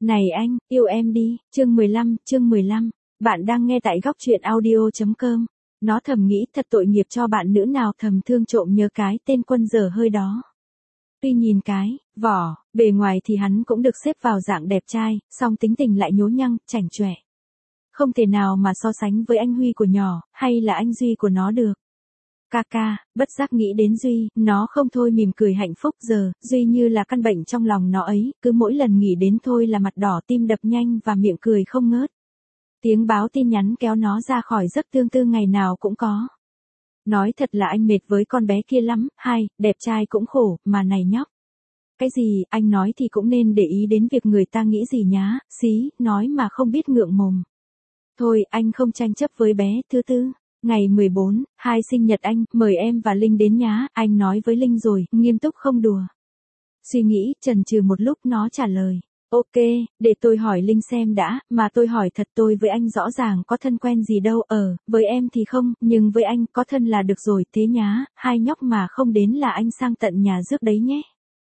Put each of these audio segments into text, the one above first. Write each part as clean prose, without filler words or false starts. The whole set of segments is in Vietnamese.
Này anh, yêu em đi, chương 15, bạn đang nghe tại góc truyện audio.com. Nó thầm nghĩ thật tội nghiệp cho bạn nữ nào thầm thương trộm nhớ cái tên Quân dở hơi đó. Tuy nhìn cái, vỏ, bề ngoài thì hắn cũng được xếp vào dạng đẹp trai, song tính tình lại nhố nhăng, chảnh chọe. Không thể nào mà so sánh với anh Huy của nhỏ, hay là anh Duy của nó được. Ca, bất giác nghĩ đến Duy, nó không thôi mỉm cười hạnh phúc giờ, Duy như là căn bệnh trong lòng nó ấy, cứ mỗi lần nghĩ đến thôi là mặt đỏ tim đập nhanh và miệng cười không ngớt. Tiếng báo tin nhắn kéo nó ra khỏi giấc tương tư ngày nào cũng có. Nói thật là anh mệt với con bé kia lắm, đẹp trai cũng khổ, mà này nhóc. Cái gì, anh nói thì cũng nên để ý đến việc người ta nghĩ gì nhá, xí, nói mà không biết ngượng mồm. Thôi, anh không tranh chấp với bé thứ tư. Ngày 14, sinh nhật anh, mời em và Linh đến nhá, anh nói với Linh rồi, nghiêm túc không đùa. Suy nghĩ, chần chừ một lúc nó trả lời. Ok, để tôi hỏi Linh xem đã, mà tôi hỏi thật tôi với anh rõ ràng có thân quen gì đâu, với em thì không, nhưng với anh có thân là được rồi, thế nhá, hai nhóc mà không đến là anh sang tận nhà rước đấy nhé.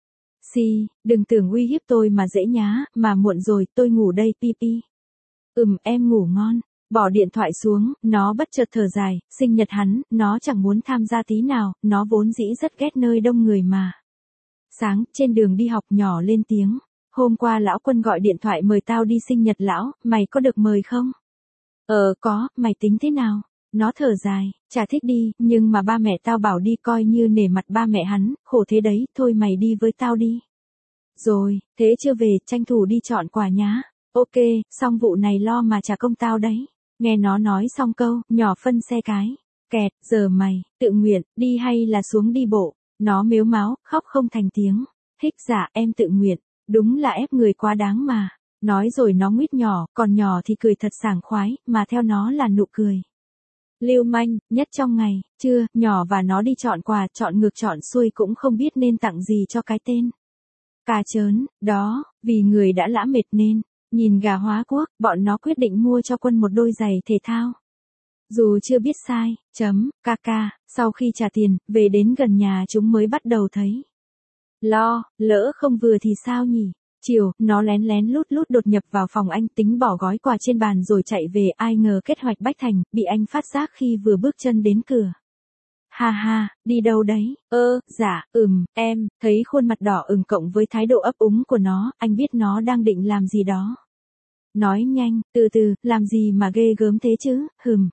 Đừng tưởng uy hiếp tôi mà dễ nhá, mà muộn rồi, tôi ngủ đây pi. Em ngủ ngon. Bỏ điện thoại xuống, nó bất chợt thở dài, sinh nhật hắn, nó chẳng muốn tham gia tí nào, nó vốn dĩ rất ghét nơi đông người mà. Sáng, trên đường đi học nhỏ lên tiếng, hôm qua lão Quân gọi điện thoại mời tao đi sinh nhật lão, mày có được mời không? Có, mày tính thế nào? Nó thở dài, chả thích đi, nhưng mà ba mẹ tao bảo đi coi như nể mặt ba mẹ hắn, khổ thế đấy, thôi mày đi với tao đi. Rồi, thế chưa về, tranh thủ đi chọn quà nhá. Ok, xong vụ này lo mà trả công tao đấy. Nghe nó nói xong câu, nhỏ phân xe cái. Kẹt, giờ mày, tự nguyện, đi hay là xuống đi bộ? Nó mếu máo, khóc không thành tiếng. Hích dạ, em tự nguyện. Đúng là ép người quá đáng mà. Nói rồi nó nguýt nhỏ, còn nhỏ thì cười thật sảng khoái, mà theo nó là nụ cười. Lưu manh, nhất trong ngày, trưa, nhỏ và nó đi chọn quà, chọn ngược chọn xuôi cũng không biết nên tặng gì cho cái tên. Cà chớn, đó, vì người đã lã mệt nên. Nhìn gà hóa quốc, bọn nó quyết định mua cho Quân một đôi giày thể thao. Dù chưa biết sai, sau khi trả tiền, về đến gần nhà chúng mới bắt đầu thấy. Lỡ không vừa thì sao nhỉ? Chiều, nó lén lén lút đột nhập vào phòng anh tính bỏ gói quà trên bàn rồi chạy về, ai ngờ kế hoạch bách thành, bị anh phát giác khi vừa bước chân đến cửa. Ha, đi đâu đấy? Dạ, em, thấy khuôn mặt đỏ ửng cộng với thái độ ấp úng của nó, anh biết nó đang định làm gì đó. Nói nhanh, từ từ, làm gì mà ghê gớm thế chứ,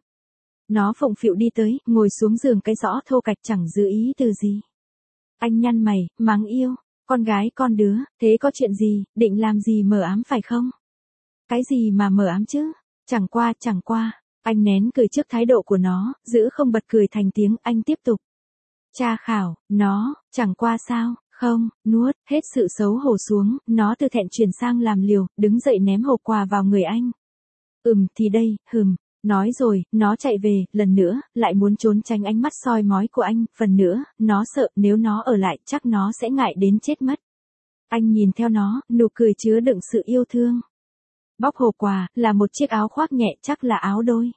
Nó phụng phịu đi tới, ngồi xuống giường cái rõ thô cạch chẳng giữ ý từ gì. Anh nhăn mày, mắng yêu, con gái con đứa, thế có chuyện gì, định làm gì mờ ám phải không? Cái gì mà mờ ám chứ? Chẳng qua. Anh nén cười trước thái độ của nó, giữ không bật cười thành tiếng, anh tiếp tục. Tra khảo, nó, chẳng qua sao, không, nuốt, hết sự xấu hổ xuống, nó từ thẹn chuyển sang làm liều, đứng dậy ném hộp quà vào người anh. Thì đây, nói rồi, nó chạy về, lần nữa, lại muốn trốn tránh ánh mắt soi mói của anh, phần nữa, nó sợ nếu nó ở lại chắc nó sẽ ngại đến chết mất. Anh nhìn theo nó, nụ cười chứa đựng sự yêu thương. Bóc hộp quà, là một chiếc áo khoác nhẹ chắc là áo đôi.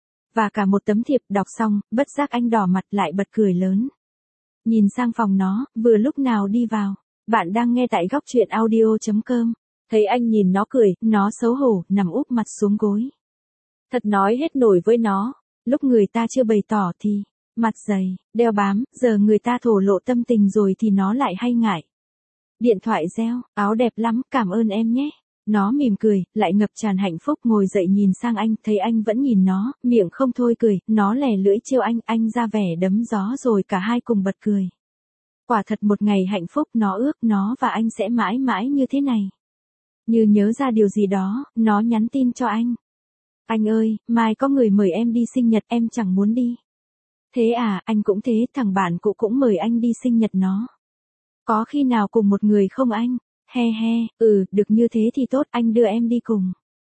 Và cả một tấm thiệp, đọc xong, bất giác anh đỏ mặt lại bật cười lớn. Nhìn sang phòng nó, vừa lúc nào đi vào. Bạn đang nghe tại góc truyện audio.com. Thấy anh nhìn nó cười, nó xấu hổ, nằm úp mặt xuống gối. Thật nói hết nổi với nó. Lúc người ta chưa bày tỏ thì, mặt dày, đeo bám, giờ người ta thổ lộ tâm tình rồi thì nó lại hay ngại. Điện thoại reo, áo đẹp lắm, cảm ơn em nhé. Nó mỉm cười, lại ngập tràn hạnh phúc ngồi dậy nhìn sang anh, thấy anh vẫn nhìn nó, miệng không thôi cười, nó lè lưỡi trêu anh ra vẻ đấm gió rồi cả hai cùng bật cười. Quả thật một ngày hạnh phúc, nó ước nó và anh sẽ mãi mãi như thế này. Như nhớ ra điều gì đó, nó nhắn tin cho anh. Anh ơi, mai có người mời em đi sinh nhật, em chẳng muốn đi. Thế à, anh cũng thế, thằng bạn cũ cũng mời anh đi sinh nhật nó. Có khi nào cùng một người không anh? He, được như thế thì tốt, anh đưa em đi cùng.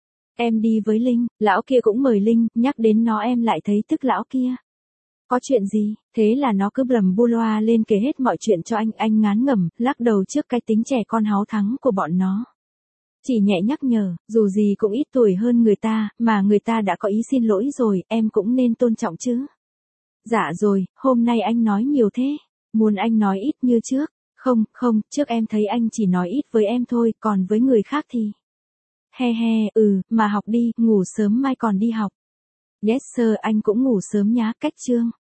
Em đi với Linh, lão kia cũng mời Linh, nhắc đến nó em lại thấy tức lão kia. Có chuyện gì? Thế là nó cứ blầm bu loa lên kể hết mọi chuyện cho anh ngán ngẩm, lắc đầu trước cái tính trẻ con háu thắng của bọn nó. Chỉ nhẹ nhắc nhở, dù gì cũng ít tuổi hơn người ta, mà người ta đã có ý xin lỗi rồi, em cũng nên tôn trọng chứ. Dạ rồi, hôm nay anh nói nhiều thế, muốn anh nói ít như trước. Không, trước em thấy anh chỉ nói ít với em thôi, còn với người khác thì. He he, mà học đi, ngủ sớm mai còn đi học. Yes sir, anh cũng ngủ sớm nhá, cách chương.